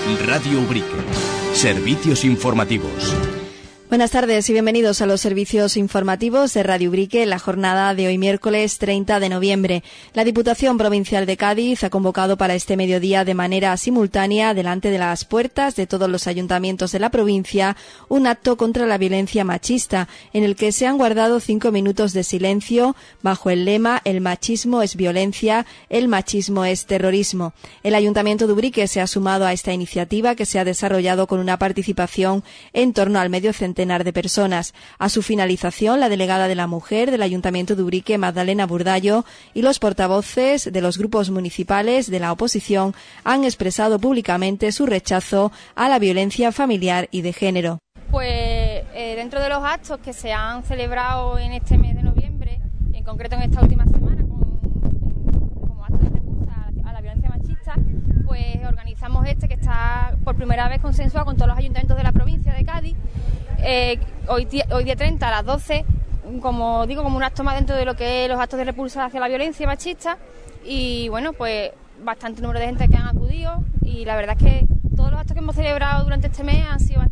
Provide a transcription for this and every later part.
Radio Ubrique. Servicios informativos. Buenas tardes y bienvenidos a los servicios informativos de Radio Ubrique en la jornada de hoy miércoles 30 de noviembre. La Diputación Provincial de Cádiz ha convocado para este mediodía de manera simultánea delante de las puertas de todos los ayuntamientos de la provincia un acto contra la violencia machista en el que se han guardado 5 minutos de silencio bajo el lema "El machismo es violencia, el machismo es terrorismo". El Ayuntamiento de Ubrique se ha sumado a esta iniciativa que se ha desarrollado con una participación en torno al medio centenar de personas. A su finalización, la delegada de la Mujer del Ayuntamiento de Ubrique, Magdalena Burdallo, y los portavoces de los grupos municipales de la oposición han expresado públicamente su rechazo a la violencia familiar y de género. Pues dentro de los actos que se han celebrado en este mes de noviembre, en concreto en esta última semana, como actos de repulsa a la violencia machista, pues organizamos que está por primera vez consensuado con todos los ayuntamientos de la provincia de Cádiz. Hoy día 30 a las 12, como digo, como un acto más dentro de lo que es los actos de repulsa hacia la violencia machista. Y bueno, pues bastante número de gente que han acudido, y la verdad es que todos los actos que hemos celebrado durante este mes han sido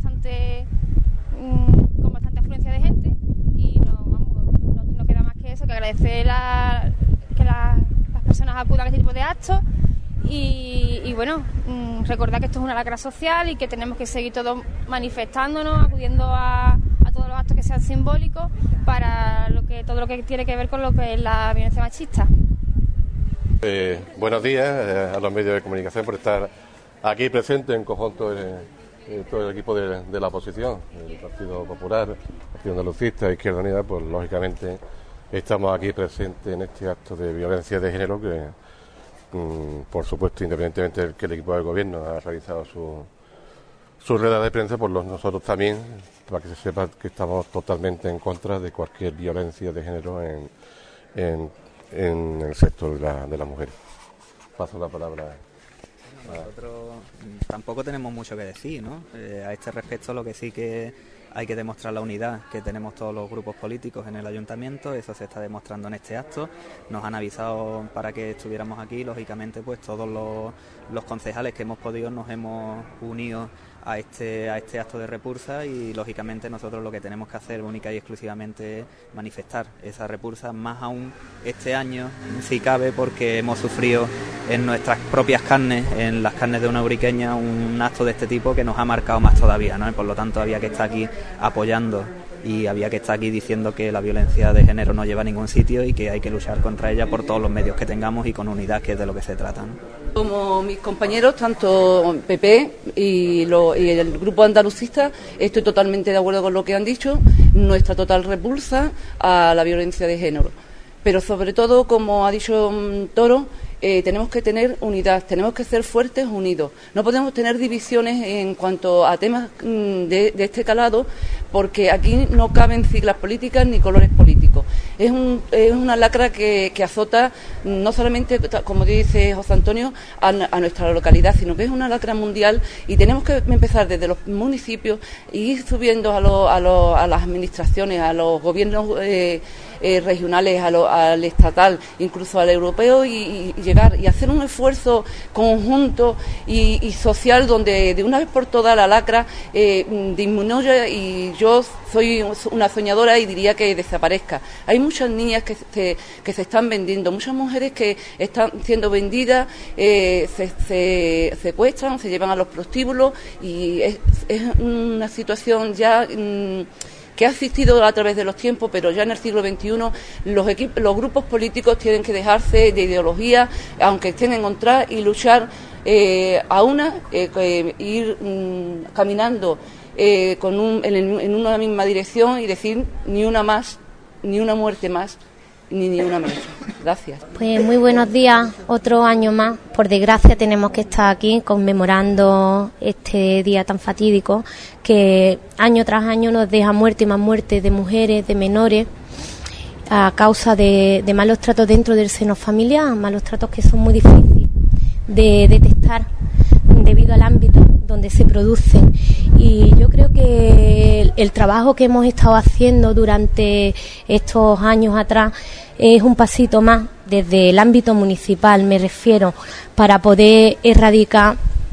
con bastante afluencia de gente, y no queda más que eso, que agradecer que las personas acudan a este tipo de actos. Y bueno, recordar que esto es una lacra social y que tenemos que seguir todos manifestándonos, acudiendo a todos los actos que sean simbólicos para todo lo que tiene que ver con lo que es la violencia machista. Buenos días a los medios de comunicación por estar aquí presentes en conjunto todo el equipo de la oposición, el Partido Popular, el Partido Andalucista, Izquierda Unida. Pues lógicamente estamos aquí presentes en este acto de violencia de género que, por supuesto, independientemente de que el equipo de gobierno ha realizado su rueda de prensa, pues nosotros también, para que se sepa que estamos totalmente en contra de cualquier violencia de género en el sector de la mujer. Paso la palabra. Nosotros tampoco tenemos mucho que decir, ¿no? A este respecto, lo que sí que hay que demostrar la unidad que tenemos todos los grupos políticos en el ayuntamiento. Eso se está demostrando en este acto. Nos han avisado para que estuviéramos aquí. Lógicamente, pues todos los concejales que hemos podido nos hemos unido a este acto de repulsa, y lógicamente nosotros lo que tenemos que hacer única y exclusivamente es manifestar esa repulsa, más aún este año, si cabe, porque hemos sufrido en nuestras propias carnes, en las carnes de una ubriqueña, un acto de este tipo que nos ha marcado más todavía, ¿no? Y por lo tanto había que estar aquí apoyando, y había que estar aquí diciendo que la violencia de género no lleva a ningún sitio y que hay que luchar contra ella por todos los medios que tengamos y con unidad, que es de lo que se trata, ¿no? Como mis compañeros, tanto PP y el grupo andalucista, estoy totalmente de acuerdo con lo que han dicho, nuestra total repulsa a la violencia de género. Pero sobre todo, como ha dicho Toro, tenemos que tener unidad, tenemos que ser fuertes, unidos. No podemos tener divisiones en cuanto a temas de este calado, porque aquí no caben siglas políticas ni colores políticos. Es una lacra que azota no solamente, como dice José Antonio, a nuestra localidad, sino que es una lacra mundial, y tenemos que empezar desde los municipios y ir subiendo a las administraciones, a los gobiernos regionales, al estatal, incluso al europeo, y llegar y hacer un esfuerzo conjunto y social, donde de una vez por todas la lacra disminuya, y yo soy una soñadora y diría que desaparezca. Hay muchas niñas que se están vendiendo, muchas mujeres que están siendo vendidas, se secuestran, se llevan a los prostíbulos, y es una situación ya que ha existido a través de los tiempos, pero ya en el siglo XXI los grupos políticos tienen que dejarse de ideología, aunque estén en contra, y luchar ir caminando en una misma dirección, y decir ni una más, ni una muerte más, ni una menos. Gracias. Pues muy buenos días, otro año más. Por desgracia tenemos que estar aquí conmemorando este día tan fatídico que año tras año nos deja muerte y más muerte de mujeres, de menores, a causa de malos tratos dentro del seno familiar, malos tratos que son muy difíciles de detectar debido al ámbito donde se producen. Y yo creo que el trabajo que hemos estado haciendo durante estos años atrás es un pasito más desde el ámbito municipal, me refiero, para poder erradicar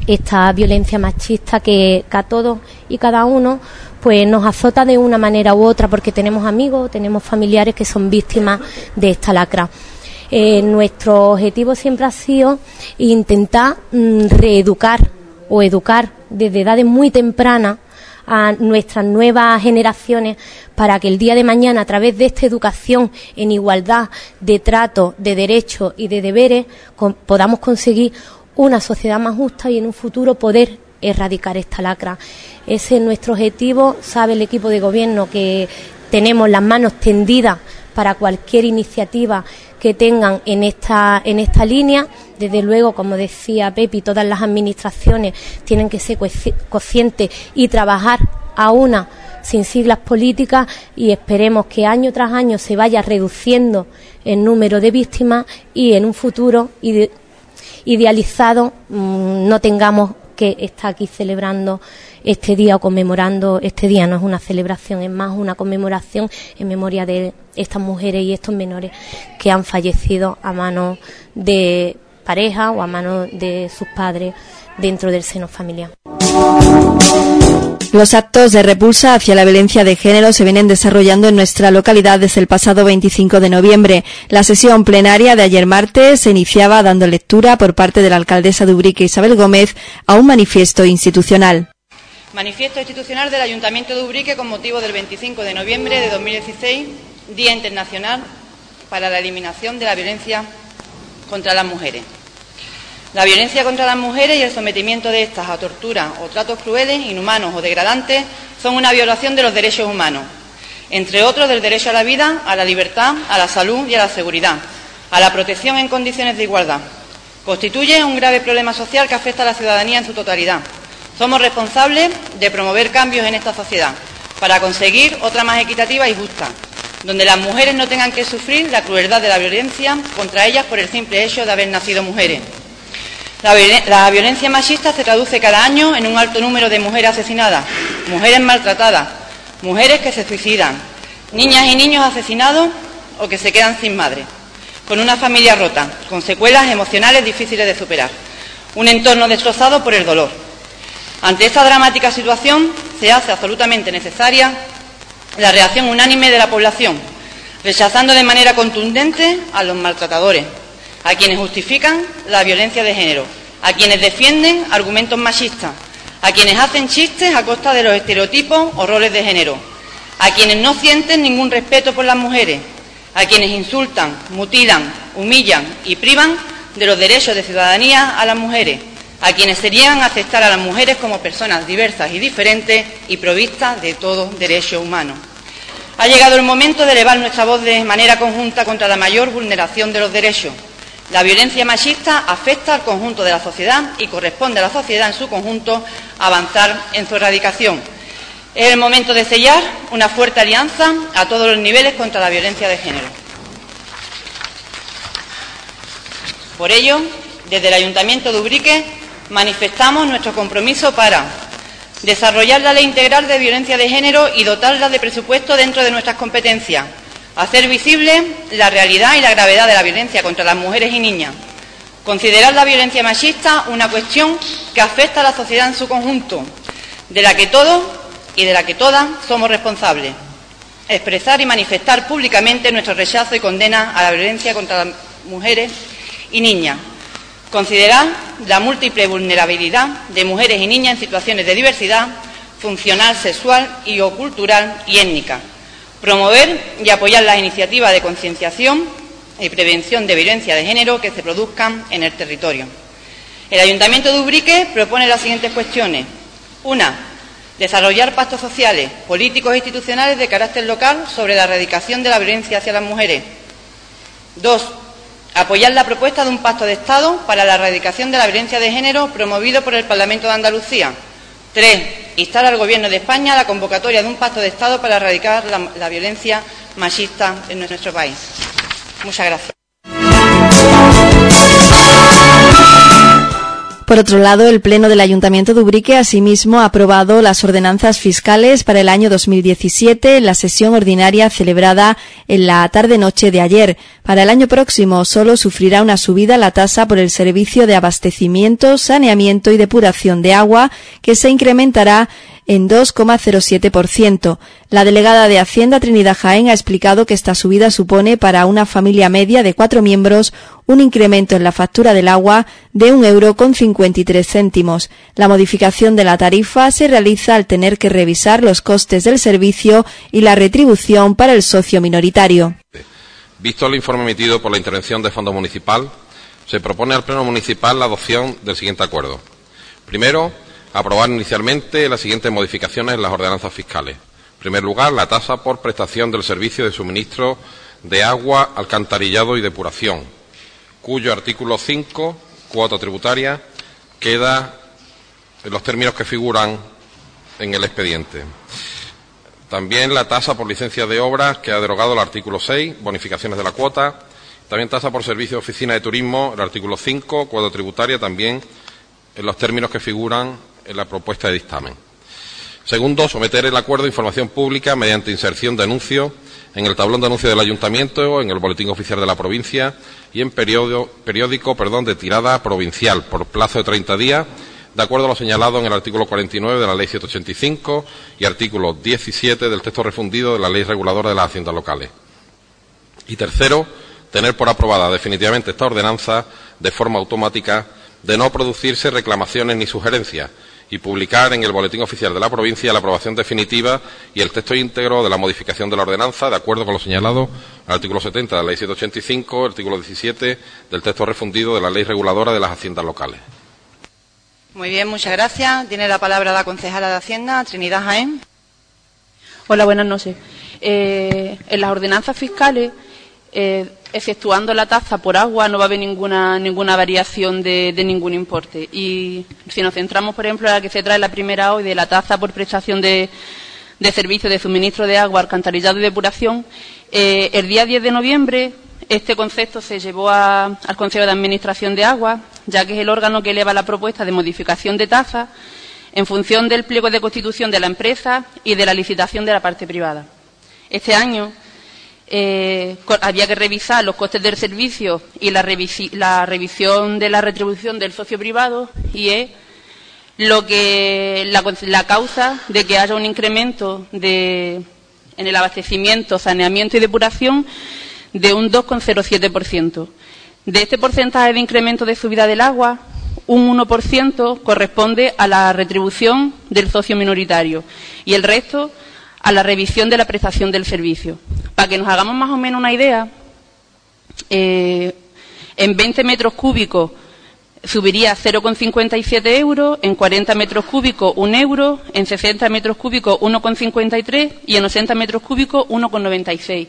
esta violencia machista que a todos y cada uno pues nos azota de una manera u otra, porque tenemos amigos, tenemos familiares que son víctimas de esta lacra. Nuestro objetivo siempre ha sido intentar reeducar o educar desde edades muy tempranas a nuestras nuevas generaciones, para que el día de mañana, a través de esta educación en igualdad de trato, de derechos y de deberes, podamos conseguir una sociedad más justa y en un futuro poder erradicar esta lacra. Ese es nuestro objetivo. Sabe el equipo de gobierno que tenemos las manos tendidas para cualquier iniciativa que tengan en esta línea. Desde luego, como decía Pepi, todas las administraciones tienen que ser conscientes y trabajar a una, sin siglas políticas, y esperemos que año tras año se vaya reduciendo el número de víctimas y en un futuro idealizado no tengamos que estar aquí celebrando este día o conmemorando este día. No es una celebración, es más una conmemoración en memoria de estas mujeres y estos menores que han fallecido a manos de pareja o a manos de sus padres dentro del seno familiar. Los actos de repulsa hacia la violencia de género se vienen desarrollando en nuestra localidad desde el pasado 25 de noviembre. La sesión plenaria de ayer martes se iniciaba dando lectura por parte de la alcaldesa de Ubrique, Isabel Gómez, a un manifiesto institucional. Manifiesto institucional del Ayuntamiento de Ubrique con motivo del 25 de noviembre de 2016, Día Internacional para la Eliminación de la Violencia contra las Mujeres. La violencia contra las mujeres y el sometimiento de estas a tortura o tratos crueles, inhumanos o degradantes son una violación de los derechos humanos, entre otros del derecho a la vida, a la libertad, a la salud y a la seguridad, a la protección en condiciones de igualdad. Constituye un grave problema social que afecta a la ciudadanía en su totalidad. Somos responsables de promover cambios en esta sociedad para conseguir otra más equitativa y justa, donde las mujeres no tengan que sufrir la crueldad de la violencia contra ellas por el simple hecho de haber nacido mujeres. La violencia machista se traduce cada año en un alto número de mujeres asesinadas, mujeres maltratadas, mujeres que se suicidan, niñas y niños asesinados o que se quedan sin madre, con una familia rota, con secuelas emocionales difíciles de superar, un entorno destrozado por el dolor. Ante esta dramática situación se hace absolutamente necesaria la reacción unánime de la población, rechazando de manera contundente a los maltratadores, a quienes justifican la violencia de género, a quienes defienden argumentos machistas, a quienes hacen chistes a costa de los estereotipos o roles de género, a quienes no sienten ningún respeto por las mujeres, a quienes insultan, mutilan, humillan y privan de los derechos de ciudadanía a las mujeres, a quienes se niegan a aceptar a las mujeres como personas diversas y diferentes y provistas de todo derecho humano. Ha llegado el momento de elevar nuestra voz de manera conjunta contra la mayor vulneración de los derechos. La violencia machista afecta al conjunto de la sociedad y corresponde a la sociedad en su conjunto avanzar en su erradicación. Es el momento de sellar una fuerte alianza a todos los niveles contra la violencia de género. Por ello, desde el Ayuntamiento de Ubrique manifestamos nuestro compromiso para desarrollar la Ley Integral de Violencia de Género y dotarla de presupuesto dentro de nuestras competencias, hacer visible la realidad y la gravedad de la violencia contra las mujeres y niñas, considerar la violencia machista una cuestión que afecta a la sociedad en su conjunto, de la que todos y de la que todas somos responsables, expresar y manifestar públicamente nuestro rechazo y condena a la violencia contra las mujeres y niñas, considerar la múltiple vulnerabilidad de mujeres y niñas en situaciones de diversidad funcional, sexual y o cultural y étnica, promover y apoyar las iniciativas de concienciación y prevención de violencia de género que se produzcan en el territorio. El Ayuntamiento de Ubrique propone las siguientes cuestiones. 1. Desarrollar pactos sociales, políticos e institucionales de carácter local sobre la erradicación de la violencia hacia las mujeres. 2. Apoyar la propuesta de un pacto de Estado para la erradicación de la violencia de género promovido por el Parlamento de Andalucía. 3. Instar al Gobierno de España a la convocatoria de un pacto de Estado para erradicar la violencia machista en nuestro país. Muchas gracias. Por otro lado, el Pleno del Ayuntamiento de Ubrique asimismo ha aprobado las ordenanzas fiscales para el año 2017 en la sesión ordinaria celebrada en la tarde-noche de ayer. Para el año próximo solo sufrirá una subida la tasa por el servicio de abastecimiento, saneamiento y depuración de agua, que se incrementará en 2,07%. La delegada de Hacienda, Trinidad Jaén, ha explicado que esta subida supone para una familia media de 4 miembros un incremento en la factura del agua de 1,53 €. La modificación de la tarifa se realiza al tener que revisar los costes del servicio y la retribución para el socio minoritario. Visto el informe emitido por la intervención de Fondo Municipal, se propone al Pleno Municipal la adopción del siguiente acuerdo. Primero, aprobar inicialmente las siguientes modificaciones en las ordenanzas fiscales. En primer lugar, la tasa por prestación del servicio de suministro de agua, alcantarillado y depuración, cuyo artículo 5, cuota tributaria, queda en los términos que figuran en el expediente. También la tasa por licencia de obras, que ha derogado el artículo 6, bonificaciones de la cuota. También tasa por servicio de oficina de turismo, el artículo 5, cuota tributaria, también en los términos que figuran en la propuesta de dictamen. Segundo, someter el acuerdo a información pública mediante inserción de anuncios en el tablón de anuncios del Ayuntamiento, en el Boletín Oficial de la Provincia y en periódico de tirada provincial por plazo de 30 días, de acuerdo a lo señalado en el artículo 49 de la Ley 785 y artículo 17 del texto refundido de la Ley Reguladora de las Haciendas Locales. Y tercero, tener por aprobada definitivamente esta ordenanza de forma automática, de no producirse reclamaciones ni sugerencias, y publicar en el Boletín Oficial de la Provincia la aprobación definitiva y el texto íntegro de la modificación de la ordenanza, de acuerdo con lo señalado en el artículo 70 de la Ley 785, artículo 17 del texto refundido de la Ley Reguladora de las Haciendas Locales. Muy bien, muchas gracias. Tiene la palabra la concejala de Hacienda, Trinidad Jaén. Hola, buenas noches. En las ordenanzas fiscales, exceptuando la tasa por agua, no va a haber ninguna variación de ningún importe. Y si nos centramos, por ejemplo, en la que se trae la primera hoy, de la tasa por prestación de servicio de suministro de agua, alcantarillado y depuración, el día 10 de noviembre este concepto se llevó al Consejo de Administración de Agua, ya que es el órgano que eleva la propuesta de modificación de tasa en función del pliego de constitución de la empresa y de la licitación de la parte privada. Este año había que revisar los costes del servicio y la revisión de la retribución del socio privado, y es la causa de que haya un incremento en el abastecimiento, saneamiento y depuración de un 2,07%. De este porcentaje de incremento de subida del agua, un 1% corresponde a la retribución del socio minoritario y el resto a la revisión de la prestación del servicio. Para que nos hagamos más o menos una idea, en 20 metros cúbicos subiría 0,57 €, en 40 metros cúbicos 1 €, en 60 metros cúbicos 1,53 y en 80 metros cúbicos 1,96.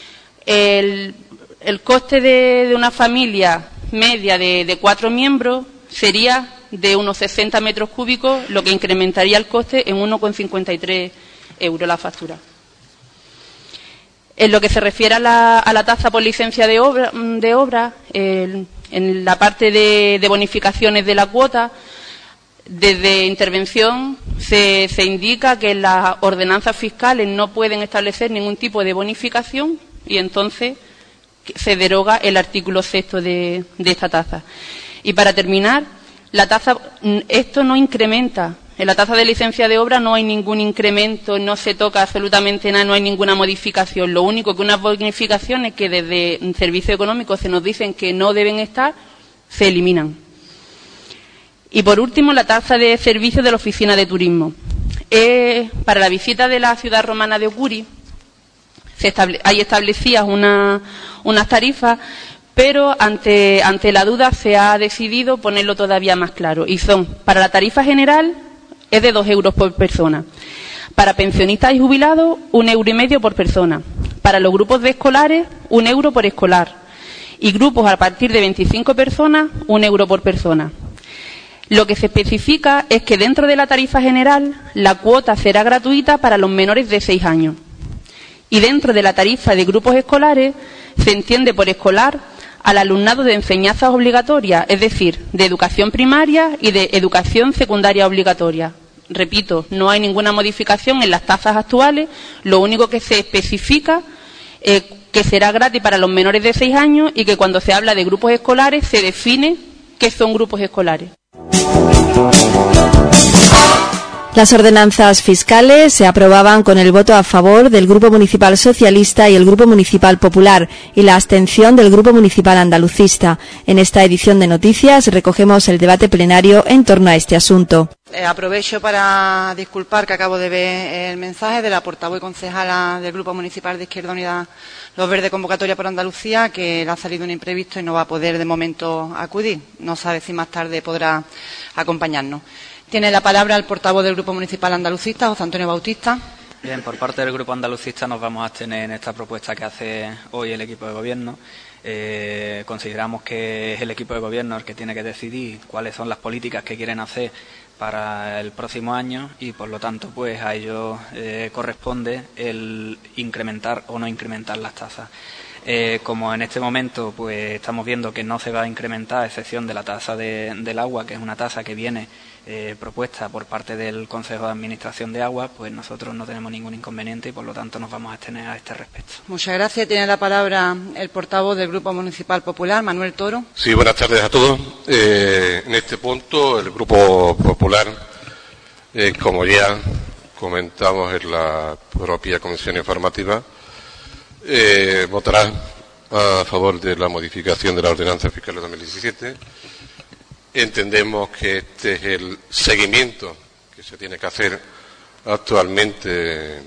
El coste de una familia media de 4 miembros sería de unos 60 metros cúbicos, lo que incrementaría el coste en 1,53 € la factura. En lo que se refiere a la tasa por licencia de obra, en la parte de bonificaciones de la cuota, desde intervención se indica que las ordenanzas fiscales no pueden establecer ningún tipo de bonificación y entonces se deroga el artículo 6 de esta tasa. Y para terminar, esto no incrementa. En la tasa de licencia de obra no hay ningún incremento, no se toca absolutamente nada, no hay ninguna modificación. Lo único que unas bonificaciones que desde Servicios Económicos se nos dicen que no deben estar, se eliminan. Y por último, la tasa de servicio de la oficina de turismo. Para la visita de la ciudad romana de Ocuri, hay establecidas unas tarifas, pero ante la duda se ha decidido ponerlo todavía más claro. Y son, para la tarifa general, es de 2 € por persona. Para pensionistas y jubilados, 1,5 € por persona. Para los grupos de escolares, 1 € por escolar. Y grupos a partir de 25 personas, 1 € por persona. Lo que se especifica es que dentro de la tarifa general, la cuota será gratuita para los menores de 6 años. Y dentro de la tarifa de grupos escolares, se entiende por escolar al alumnado de enseñanzas obligatorias, es decir, de educación primaria y de educación secundaria obligatoria. Repito, no hay ninguna modificación en las tasas actuales, lo único que se especifica es que será gratis para los menores de 6 años y que cuando se habla de grupos escolares se define qué son grupos escolares. Las ordenanzas fiscales se aprobaban con el voto a favor del Grupo Municipal Socialista y el Grupo Municipal Popular y la abstención del Grupo Municipal Andalucista. En esta edición de Noticias recogemos el debate plenario en torno a este asunto. Aprovecho para disculpar que acabo de ver el mensaje de la portavoz y concejala del Grupo Municipal de Izquierda Unida Los Verdes Convocatoria por Andalucía, que le ha salido un imprevisto y no va a poder de momento acudir. No sabe si más tarde podrá acompañarnos. Tiene la palabra el portavoz del Grupo Municipal Andalucista, José Antonio Bautista. Bien, por parte del Grupo Andalucista nos vamos a abstener en esta propuesta que hace hoy el equipo de gobierno. Consideramos que es el equipo de gobierno el que tiene que decidir cuáles son las políticas que quieren hacer para el próximo año y, por lo tanto, pues a ellos corresponde el incrementar o no incrementar las tasas. Como en este momento pues estamos viendo que no se va a incrementar, a excepción de la tasa del agua, que es una tasa que viene propuesta por parte del Consejo de Administración de Agua, pues nosotros no tenemos ningún inconveniente y por lo tanto nos vamos a abstener a este respecto. Muchas gracias. Tiene la palabra el portavoz del Grupo Municipal Popular, Manuel Toro. Sí, buenas tardes a todos. En este punto el Grupo Popular, como ya comentamos en la propia comisión informativa, votará a favor de la modificación de la ordenanza fiscal de 2017. Entendemos que este es el seguimiento que se tiene que hacer actualmente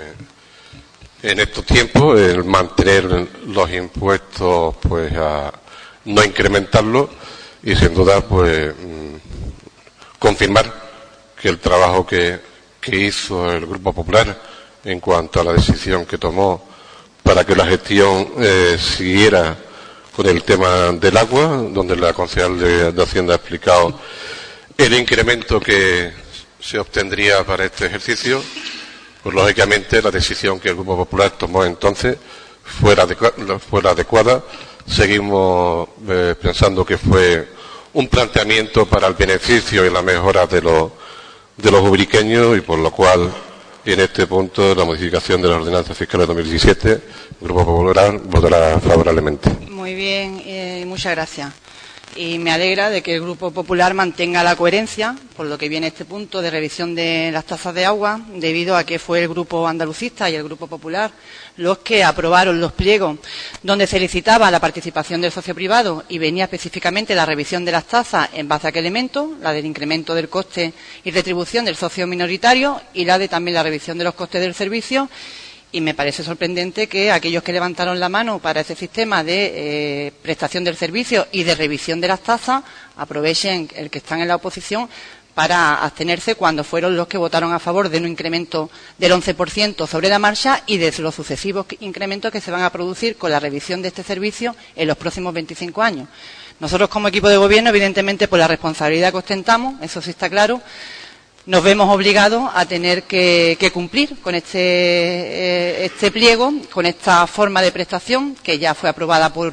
en estos tiempos, el mantener los impuestos, pues a no incrementarlos y sin duda pues confirmar que el trabajo que hizo el Grupo Popular en cuanto a la decisión que tomó para que la gestión siguiera con el tema del agua, donde la concejal de Hacienda ha explicado el incremento que se obtendría para este ejercicio, pues lógicamente la decisión que el Grupo Popular tomó entonces fuera adecuada. Seguimos pensando que fue un planteamiento para el beneficio y la mejora de los ubriqueños y por lo cual en este punto la modificación de la ordenanza fiscal de 2017 el Grupo Popular votará favorablemente. Muy bien, muchas gracias. Y me alegra de que el Grupo Popular mantenga la coherencia por lo que viene este punto de revisión de las tasas de agua, debido a que fue el Grupo Andalucista y el Grupo Popular los que aprobaron los pliegos donde se licitaba la participación del socio privado y venía específicamente la revisión de las tasas en base a qué elemento, la del incremento del coste y retribución del socio minoritario y la de también la revisión de los costes del servicio. Y me parece sorprendente que aquellos que levantaron la mano para ese sistema de prestación del servicio y de revisión de las tasas aprovechen el que están en la oposición para abstenerse cuando fueron los que votaron a favor de un incremento del 11% sobre la marcha y de los sucesivos incrementos que se van a producir con la revisión de este servicio en los próximos 25 años. Nosotros, como equipo de gobierno, evidentemente, por la responsabilidad que ostentamos, eso sí está claro, nos vemos obligados a tener que cumplir con este pliego, con esta forma de prestación que ya fue aprobada por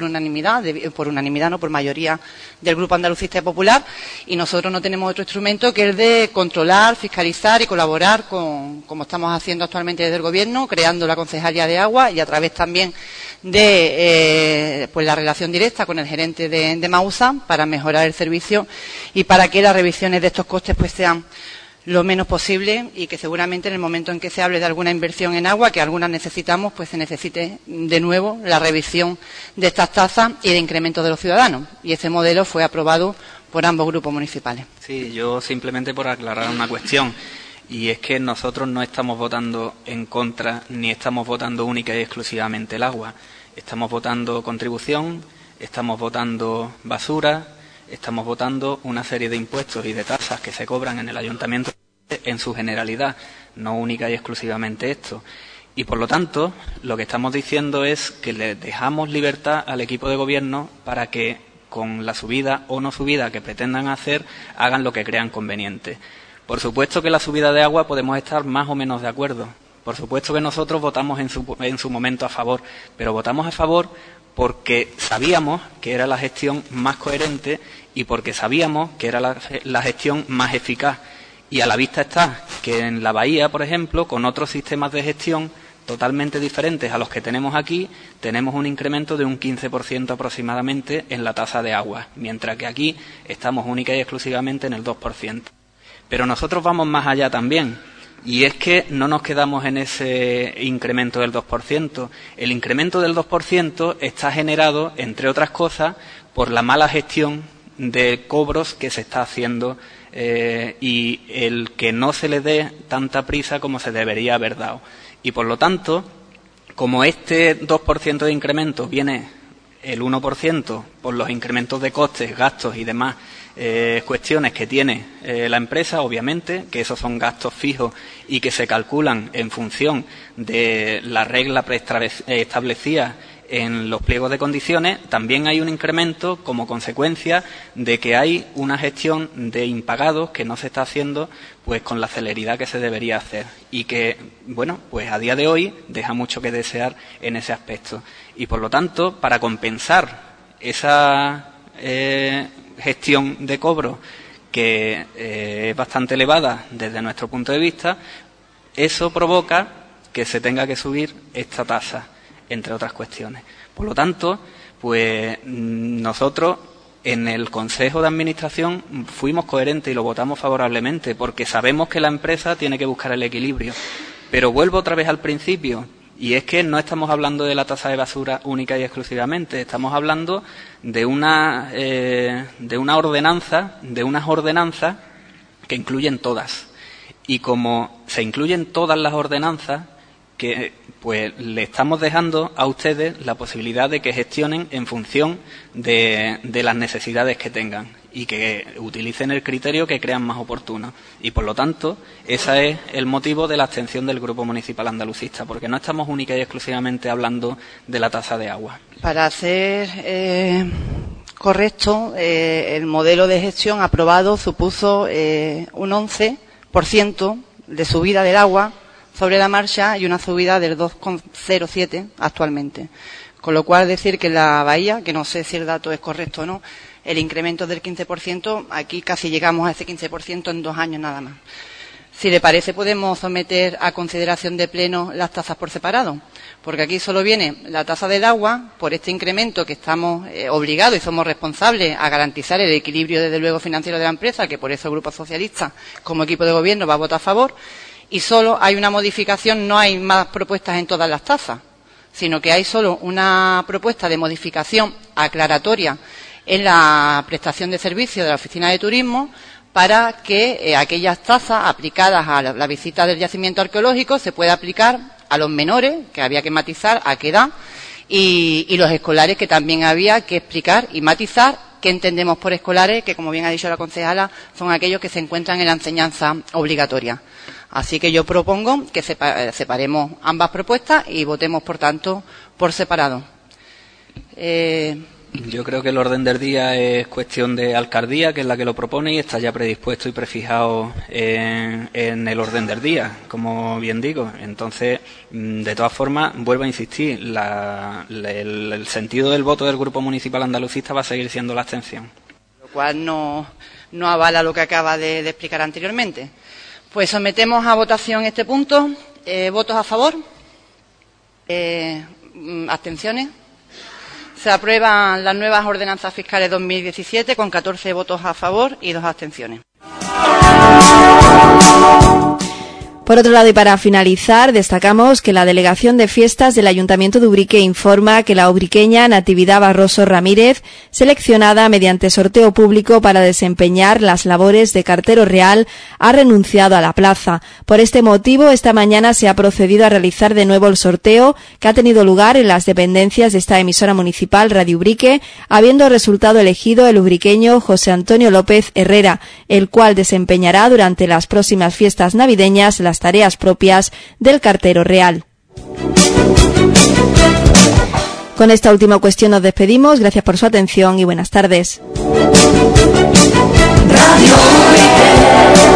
por mayoría del Grupo Andalucista y Popular, y nosotros no tenemos otro instrumento que el de controlar, fiscalizar y colaborar como estamos haciendo actualmente desde el Gobierno, creando la Concejalía de Agua y a través también de la relación directa con el gerente de Mausa para mejorar el servicio y para que las revisiones de estos costes pues sean lo menos posible y que seguramente en el momento en que se hable de alguna inversión en agua, que algunas necesitamos, pues se necesite de nuevo la revisión de estas tasas y de incremento de los ciudadanos. Y ese modelo fue aprobado por ambos grupos municipales. Sí, yo simplemente por aclarar una cuestión, y es que nosotros no estamos votando en contra ni estamos votando única y exclusivamente el agua. Estamos votando contribución, estamos votando basura, estamos votando una serie de impuestos y de tasas que se cobran en el ayuntamiento en su generalidad, no única y exclusivamente esto. Y por lo tanto, lo que estamos diciendo es que le dejamos libertad al equipo de gobierno para que con la subida o no subida que pretendan hacer, hagan lo que crean conveniente. Por supuesto que la subida de agua podemos estar más o menos de acuerdo, Por supuesto que nosotros votamos en su momento a favor, pero votamos a favor porque sabíamos que era la gestión más coherente y porque sabíamos que era la gestión más eficaz. Y a la vista está que en la Bahía, por ejemplo, con otros sistemas de gestión totalmente diferentes a los que tenemos aquí, tenemos un incremento de un 15% aproximadamente en la tasa de agua, mientras que aquí estamos única y exclusivamente en el 2%. Pero nosotros vamos más allá también, y es que no nos quedamos en ese incremento del 2%. El incremento del 2% está generado, entre otras cosas, por la mala gestión de cobros que se está haciendo y el que no se le dé tanta prisa como se debería haber dado. Y por lo tanto, como este 2% de incremento viene el 1% por los incrementos de costes, gastos y demás cuestiones que tiene la empresa, obviamente, que esos son gastos fijos y que se calculan en función de la regla preestablecida en los pliegos de condiciones, también hay un incremento como consecuencia de que hay una gestión de impagados que no se está haciendo pues con la celeridad que se debería hacer y que, bueno, pues a día de hoy deja mucho que desear en ese aspecto. Y por lo tanto, para compensar esa gestión de cobro que es bastante elevada desde nuestro punto de vista, eso provoca que se tenga que subir esta tasa, entre otras cuestiones. Por lo tanto, pues nosotros en el Consejo de Administración fuimos coherentes y lo votamos favorablemente, porque sabemos que la empresa tiene que buscar el equilibrio. Pero vuelvo otra vez al principio, y es que no estamos hablando de la tasa de basura única y exclusivamente, estamos hablando de unas ordenanzas que incluyen todas. Y como se incluyen todas las ordenanzas, que pues le estamos dejando a ustedes la posibilidad de que gestionen en función de las necesidades que tengan y que utilicen el criterio que crean más oportuno. Y por lo tanto, ese es el motivo de la abstención del Grupo Municipal Andalucista, porque no estamos única y exclusivamente hablando de la tasa de agua. Para ser correcto, el modelo de gestión aprobado supuso un 11% de subida del agua sobre la marcha y una subida del 2,07 actualmente. Con lo cual, decir que la Bahía, que no sé si el dato es correcto o no, el incremento del 15%, aquí casi llegamos a ese 15% en 2 años nada más. Si le parece, podemos someter a consideración de pleno las tasas por separado, porque aquí solo viene la tasa del agua por este incremento que estamos obligados y somos responsables a garantizar el equilibrio, desde luego, financiero de la empresa, que por eso el Grupo Socialista, como equipo de gobierno, va a votar a favor. Y solo hay una modificación, no hay más propuestas en todas las tasas, sino que hay solo una propuesta de modificación aclaratoria en la prestación de servicios de la Oficina de Turismo para que aquellas tasas aplicadas a la visita del yacimiento arqueológico se pueda aplicar a los menores, que había que matizar a qué edad, y los escolares, que también había que explicar y matizar qué entendemos por escolares, que, como bien ha dicho la concejala, son aquellos que se encuentran en la enseñanza obligatoria. Así que yo propongo que separemos ambas propuestas y votemos, por tanto, por separado. Yo creo que el orden del día es cuestión de alcaldía, que es la que lo propone, y está ya predispuesto y prefijado en el orden del día, como bien digo. Entonces, de todas formas, vuelvo a insistir, el sentido del voto del Grupo Municipal Andalucista va a seguir siendo la abstención. Lo cual no avala lo que acaba de explicar anteriormente. Pues sometemos a votación este punto. ¿Votos a favor? ¿Abstenciones? Se aprueban las nuevas ordenanzas fiscales 2017 con 14 votos a favor y 2 abstenciones. Por otro lado, y para finalizar, destacamos que la Delegación de Fiestas del Ayuntamiento de Ubrique informa que la ubriqueña Natividad Barroso Ramírez, seleccionada mediante sorteo público para desempeñar las labores de cartero real, ha renunciado a la plaza. Por este motivo, esta mañana se ha procedido a realizar de nuevo el sorteo, que ha tenido lugar en las dependencias de esta emisora municipal, Radio Ubrique, habiendo resultado elegido el ubriqueño José Antonio López Herrera, el cual desempeñará durante las próximas fiestas navideñas las tareas propias del cartero real. Con esta última cuestión nos despedimos. Gracias por su atención y buenas tardes. Radio